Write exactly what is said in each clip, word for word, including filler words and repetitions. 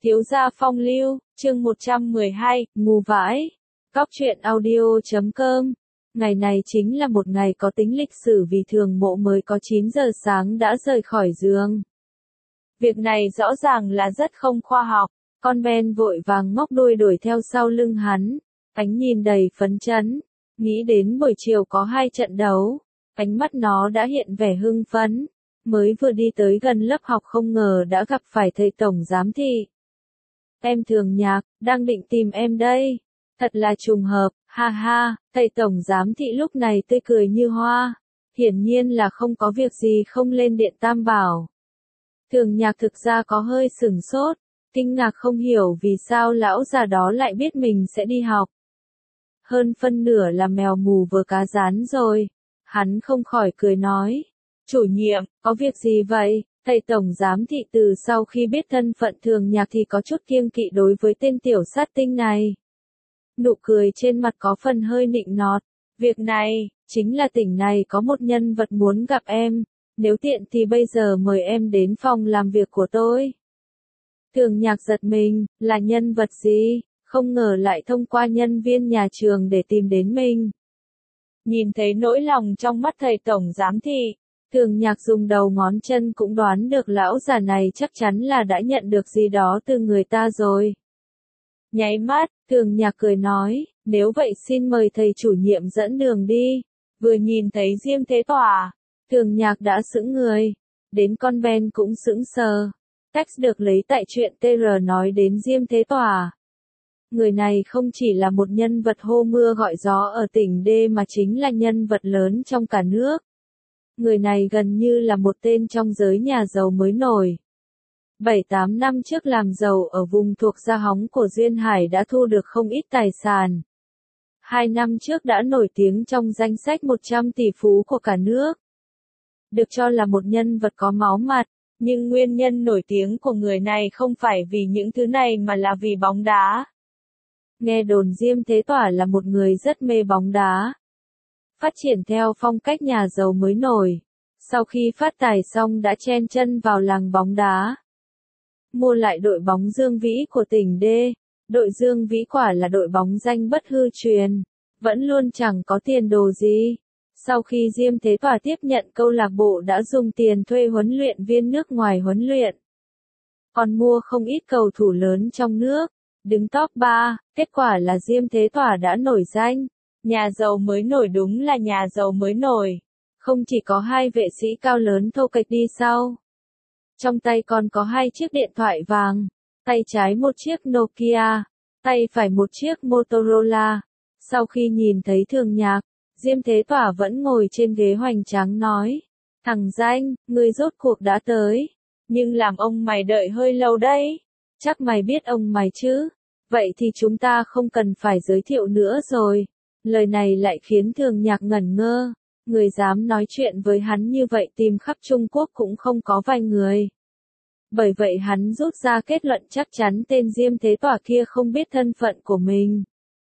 Thiếu gia phong lưu, chương một trăm mười hai, ngu vãi. Cóc truyện audio chấm com. Ngày này chính là một ngày có tính lịch sử vì Thường Mộ mới có chín giờ sáng đã rời khỏi giường. Việc này rõ ràng là rất không khoa học. Con Ben vội vàng ngóc đuôi đuổi theo sau lưng hắn. Ánh nhìn đầy phấn chấn. Nghĩ đến buổi chiều có hai trận đấu. Ánh mắt nó đã hiện vẻ hưng phấn. Mới vừa đi tới gần lớp học không ngờ đã gặp phải thầy tổng giám thị. Em Thường Nhạc, đang định tìm em đây. Thật là trùng hợp, ha ha, thầy tổng giám thị lúc này tươi cười như hoa. Hiển nhiên là không có việc gì không lên điện Tam Bảo. Thường Nhạc thực ra có hơi sửng sốt, kinh ngạc không hiểu vì sao lão già đó lại biết mình sẽ đi học. Hơn phân nửa là mèo mù vờ cá rán rồi. Hắn không khỏi cười nói. Chủ nhiệm, có việc gì vậy? Thầy tổng giám thị từ sau khi biết thân phận Thường Nhạc thì có chút kiêng kỵ đối với tên tiểu sát tinh này. Nụ cười trên mặt có phần hơi nịnh nọt. Việc này, chính là tỉnh này có một nhân vật muốn gặp em. Nếu tiện thì bây giờ mời em đến phòng làm việc của tôi. Thường Nhạc giật mình, là nhân vật gì? Không ngờ lại thông qua nhân viên nhà trường để tìm đến mình. Nhìn thấy nỗi lòng trong mắt thầy tổng giám thị. Thường Nhạc dùng đầu ngón chân cũng đoán được lão già này chắc chắn là đã nhận được gì đó từ người ta rồi. Nháy mắt, Thường Nhạc cười nói, nếu vậy xin mời thầy chủ nhiệm dẫn đường đi. Vừa nhìn thấy Diêm Thế Tỏa, Thường Nhạc đã sững người, đến con Ben cũng sững sờ. Text được lấy tại truyện tê rờ nói đến Diêm Thế Tỏa. Người này không chỉ là một nhân vật hô mưa gọi gió ở tỉnh D mà chính là nhân vật lớn trong cả nước. Người này gần như là một tên trong giới nhà giàu mới nổi. bảy tám năm trước làm giàu ở vùng thuộc Gia Hóng của Duyên Hải đã thu được không ít tài sản. Hai năm trước đã nổi tiếng trong danh sách một trăm tỷ phú của cả nước. Được cho là một nhân vật có máu mặt, nhưng nguyên nhân nổi tiếng của người này không phải vì những thứ này mà là vì bóng đá. Nghe đồn Diêm Thế Tỏa là một người rất mê bóng đá. Phát triển theo phong cách nhà giàu mới nổi. Sau khi phát tài xong đã chen chân vào làng bóng đá. Mua lại đội bóng Dương Vĩ của tỉnh D. Đội Dương Vĩ quả là đội bóng danh bất hư truyền. Vẫn luôn chẳng có tiền đồ gì. Sau khi Diêm Thế Tỏa tiếp nhận câu lạc bộ đã dùng tiền thuê huấn luyện viên nước ngoài huấn luyện. Còn mua không ít cầu thủ lớn trong nước. Đứng top ba, kết quả là Diêm Thế Tỏa đã nổi danh. Nhà giàu mới nổi đúng là nhà giàu mới nổi. Không chỉ có hai vệ sĩ cao lớn thô kệch đi sau. Trong tay còn có hai chiếc điện thoại vàng. Tay trái một chiếc Nokia. Tay phải một chiếc Motorola. Sau khi nhìn thấy Thường Nhạc, Diêm Thế Tỏa vẫn ngồi trên ghế hoành tráng nói. Thằng danh, ngươi rốt cuộc đã tới. Nhưng làm ông mày đợi hơi lâu đấy. Chắc mày biết ông mày chứ. Vậy thì chúng ta không cần phải giới thiệu nữa rồi. Lời này lại khiến Thường Nhạc ngẩn ngơ. Người dám nói chuyện với hắn như vậy tìm khắp Trung Quốc cũng không có vài người. Bởi vậy hắn rút ra kết luận chắc chắn tên Diêm Thế Tỏa kia không biết thân phận của mình.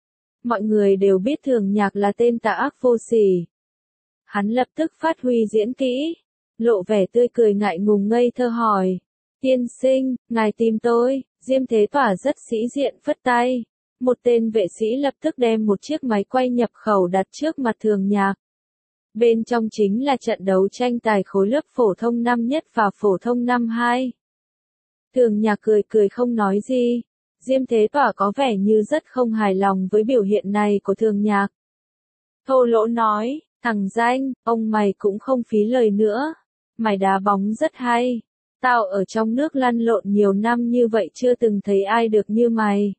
Mọi người đều biết Thường Nhạc là tên tà ác vô sỉ. Hắn lập tức phát huy diễn kỹ. Lộ vẻ tươi cười ngại ngùng ngây thơ hỏi. Tiên sinh, ngài tìm tôi. Diêm Thế Tỏa rất sĩ diện phất tay. Một tên vệ sĩ lập tức đem một chiếc máy quay nhập khẩu đặt trước mặt Thường Nhạc. Bên trong chính là trận đấu tranh tài khối lớp phổ thông năm nhất và phổ thông năm hai. Thường Nhạc cười cười không nói gì. Diêm Thế Tỏa có vẻ như rất không hài lòng với biểu hiện này của Thường Nhạc. Thô lỗ nói, thằng danh, ông mày cũng không phí lời nữa. Mày đá bóng rất hay. Tao ở trong nước lăn lộn nhiều năm như vậy chưa từng thấy ai được như mày.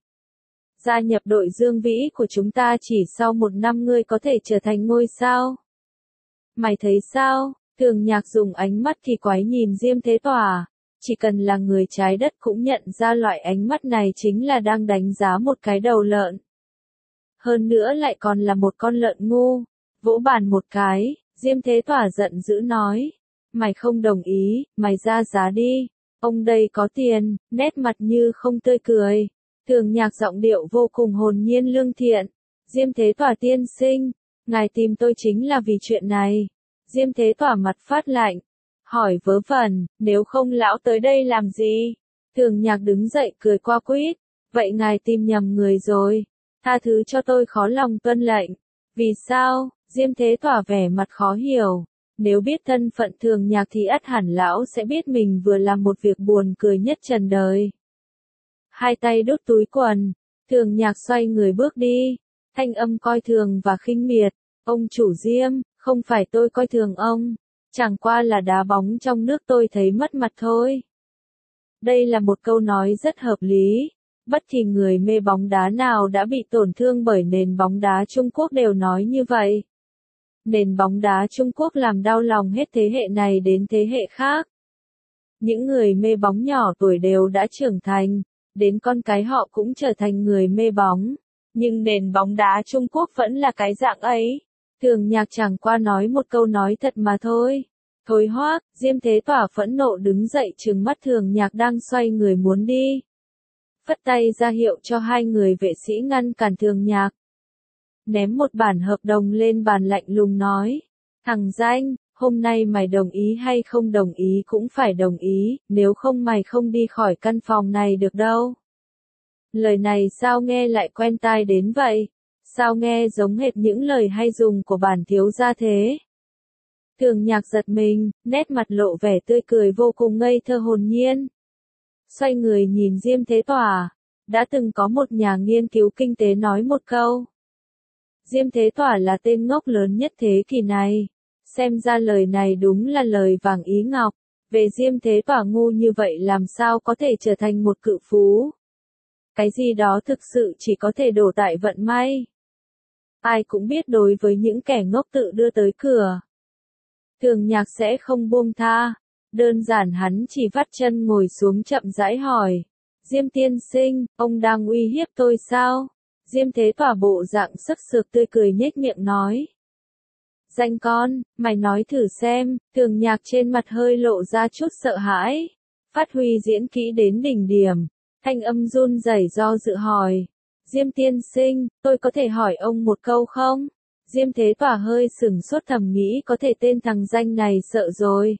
Gia nhập đội Dương Vĩ của chúng ta chỉ sau một năm ngươi có thể trở thành ngôi sao. Mày thấy sao? Thường Nhạc dùng ánh mắt kỳ quái nhìn Diêm Thế Tỏa. Chỉ cần là người trái đất cũng nhận ra loại ánh mắt này chính là đang đánh giá một cái đầu lợn. Hơn nữa lại còn là một con lợn ngu. Vỗ bàn một cái, Diêm Thế Tỏa giận dữ nói. Mày không đồng ý, mày ra giá đi. Ông đây có tiền, nét mặt như không tươi cười. Thường Nhạc giọng điệu vô cùng hồn nhiên lương thiện. Diêm Thế Tỏa tiên sinh, ngài tìm tôi chính là vì chuyện này. Diêm Thế Tỏa mặt phát lạnh. Hỏi vớ vẩn, nếu không lão tới đây làm gì? Thường Nhạc đứng dậy cười qua quýt, vậy ngài tìm nhầm người rồi, tha thứ cho tôi khó lòng tuân lệnh. Vì sao? Diêm Thế tỏ vẻ mặt khó hiểu, nếu biết thân phận Thường Nhạc thì ắt hẳn lão sẽ biết mình vừa làm một việc buồn cười nhất trần đời. Hai tay đút túi quần, Thường Nhạc xoay người bước đi, thanh âm coi thường và khinh miệt, ông chủ Diêm, không phải tôi coi thường ông, chẳng qua là đá bóng trong nước tôi thấy mất mặt thôi. Đây là một câu nói rất hợp lý, bất kỳ người mê bóng đá nào đã bị tổn thương bởi nền bóng đá Trung Quốc đều nói như vậy. Nền bóng đá Trung Quốc làm đau lòng hết thế hệ này đến thế hệ khác. Những người mê bóng nhỏ tuổi đều đã trưởng thành, đến con cái họ cũng trở thành người mê bóng. Nhưng nền bóng đá Trung Quốc vẫn là cái dạng ấy. Thường Nhạc chẳng qua nói một câu nói thật mà thôi. Thối hoác, Diêm Thế Tỏa phẫn nộ đứng dậy trừng mắt Thường Nhạc đang xoay người muốn đi. Phất tay ra hiệu cho hai người vệ sĩ ngăn cản Thường Nhạc. Ném một bản hợp đồng lên bàn lạnh lùng nói. Thằng danh, hôm nay mày đồng ý hay không đồng ý cũng phải đồng ý, nếu không mày không đi khỏi căn phòng này được đâu. Lời này sao nghe lại quen tai đến vậy? Sao nghe giống hệt những lời hay dùng của bản thiếu gia thế? Thường Nhạc giật mình, nét mặt lộ vẻ tươi cười vô cùng ngây thơ hồn nhiên. Xoay người nhìn Diêm Thế Tỏa, đã từng có một nhà nghiên cứu kinh tế nói một câu. Diêm Thế Tỏa là tên ngốc lớn nhất thế kỷ này. Xem ra lời này đúng là lời vàng ý ngọc. Về Diêm Thế Tỏa ngu như vậy làm sao có thể trở thành một cự phú? Cái gì đó thực sự chỉ có thể đổ tại vận may. Ai cũng biết đối với những kẻ ngốc tự đưa tới cửa, Thường Nhạc sẽ không buông tha. Đơn giản hắn chỉ vắt chân ngồi xuống chậm rãi hỏi. Diêm tiên sinh, ông đang uy hiếp tôi sao? Diêm Thế Tỏa bộ dạng sức sược tươi cười nhếch miệng nói. Danh con, mày nói thử xem. Thường Nhạc trên mặt hơi lộ ra chút sợ hãi. Phát huy diễn kỹ đến đỉnh điểm. Thanh âm run rẩy do dự hỏi. Diêm tiên sinh, tôi có thể hỏi ông một câu không? Diêm Thế Tỏa hơi sửng sốt thầm nghĩ có thể tên thằng danh này sợ rồi.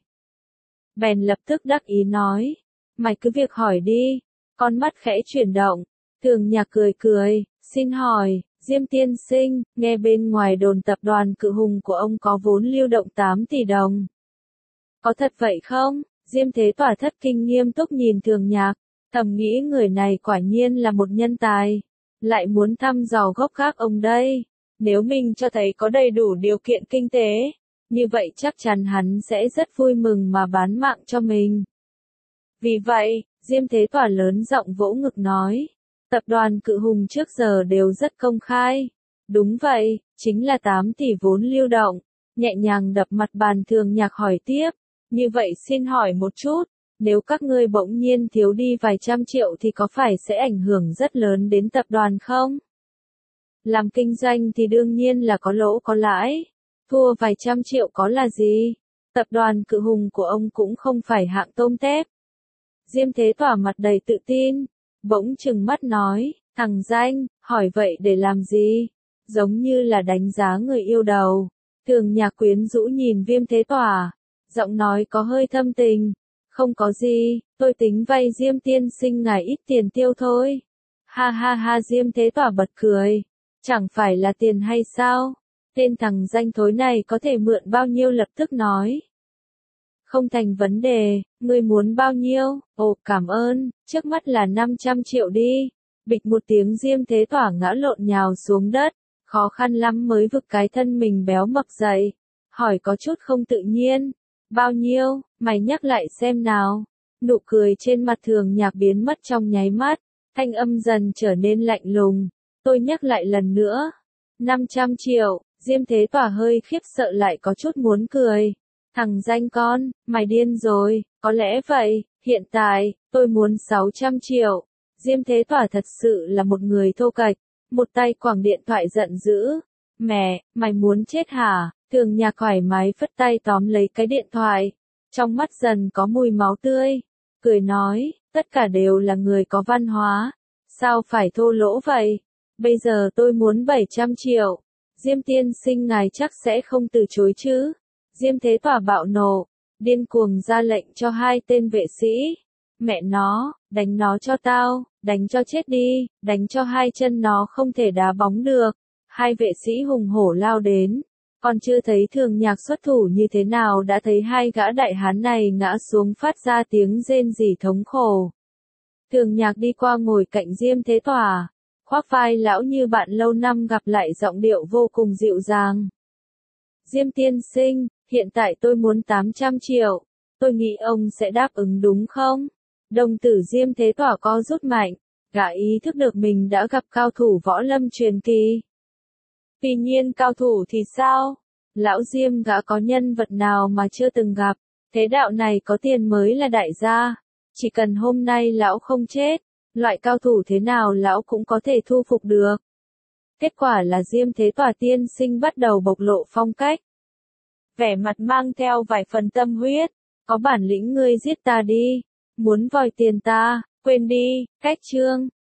Bèn lập tức đắc ý nói. Mày cứ việc hỏi đi. Con mắt khẽ chuyển động. Thường Nhạc cười cười, xin hỏi, Diêm tiên sinh, nghe bên ngoài đồn tập đoàn Cự Hùng của ông có vốn lưu động tám tỷ đồng. Có thật vậy không? Diêm Thế Tỏa thất kinh nghiêm túc nhìn Thường Nhạc, thầm nghĩ người này quả nhiên là một nhân tài, lại muốn thăm dò gốc gác ông đây. Nếu mình cho thấy có đầy đủ điều kiện kinh tế, như vậy chắc chắn hắn sẽ rất vui mừng mà bán mạng cho mình. Vì vậy, Diêm Thế Tỏa lớn giọng vỗ ngực nói. Tập đoàn Cự Hùng trước giờ đều rất công khai. Đúng vậy, chính là tám tỷ vốn lưu động. Nhẹ nhàng đập mặt bàn Thường Nhạc hỏi tiếp. Như vậy xin hỏi một chút, nếu các ngươi bỗng nhiên thiếu đi vài trăm triệu thì có phải sẽ ảnh hưởng rất lớn đến tập đoàn không? Làm kinh doanh thì đương nhiên là có lỗ có lãi. Thua vài trăm triệu có là gì? Tập đoàn Cự Hùng của ông cũng không phải hạng tôm tép. Diêm Thế Tỏa mặt đầy tự tin. Bỗng trừng mắt nói, thằng danh, hỏi vậy để làm gì? Giống như là đánh giá người yêu đầu. Thường Nhạc quyến rũ nhìn Diêm Thế Tỏa, giọng nói có hơi thâm tình. Không có gì, tôi tính vay Diêm tiên sinh ngài ít tiền tiêu thôi. Ha ha ha Diêm Thế Tỏa bật cười. Chẳng phải là tiền hay sao? Tên thằng danh thối này có thể mượn bao nhiêu lập tức nói. Không thành vấn đề, ngươi muốn bao nhiêu? Ồ, cảm ơn, trước mắt là năm trăm triệu đi. Bịch một tiếng Diêm Thế Tỏa ngã lộn nhào xuống đất, khó khăn lắm mới vực cái thân mình béo mập dậy. Hỏi có chút không tự nhiên. Bao nhiêu, mày nhắc lại xem nào. Nụ cười trên mặt Thường Nhạc biến mất trong nháy mắt, thanh âm dần trở nên lạnh lùng. Tôi nhắc lại lần nữa. năm trăm triệu, Diêm Thế Tỏa hơi khiếp sợ lại có chút muốn cười. Thằng danh con, mày điên rồi, có lẽ vậy, hiện tại, tôi muốn sáu trăm triệu. Diêm Thế Tỏa thật sự là một người thô kệch, một tay quẳng điện thoại giận dữ. Mẹ, mày muốn chết hả? Thường Nhạc thoải mái phất tay tóm lấy cái điện thoại. Trong mắt dần có mùi máu tươi. Cười nói, tất cả đều là người có văn hóa. Sao phải thô lỗ vậy? Bây giờ tôi muốn bảy trăm triệu. Diêm tiên sinh ngài chắc sẽ không từ chối chứ? Diêm Thế Tỏa bạo nộ, điên cuồng ra lệnh cho hai tên vệ sĩ. Mẹ nó, đánh nó cho tao, đánh cho chết đi, đánh cho hai chân nó không thể đá bóng được. Hai vệ sĩ hùng hổ lao đến, còn chưa thấy Thường Nhạc xuất thủ như thế nào đã thấy hai gã đại hán này ngã xuống phát ra tiếng rên rỉ thống khổ. Thường Nhạc đi qua ngồi cạnh Diêm Thế Tỏa, khoác vai lão như bạn lâu năm gặp lại, giọng điệu vô cùng dịu dàng. Diêm tiên sinh, hiện tại tôi muốn tám trăm triệu, tôi nghĩ ông sẽ đáp ứng đúng không? Đồng tử Diêm Thế Tỏa co rút mạnh, gã ý thức được mình đã gặp cao thủ võ lâm truyền kỳ. Tuy nhiên cao thủ thì sao? Lão Diêm gã có nhân vật nào mà chưa từng gặp, thế đạo này có tiền mới là đại gia. Chỉ cần hôm nay lão không chết, loại cao thủ thế nào lão cũng có thể thu phục được. Kết quả là Diêm Thế Tỏa tiên sinh bắt đầu bộc lộ phong cách. Vẻ mặt mang theo vài phần tâm huyết, có bản lĩnh ngươi giết ta đi, muốn vòi tiền ta, quên đi, cách chương.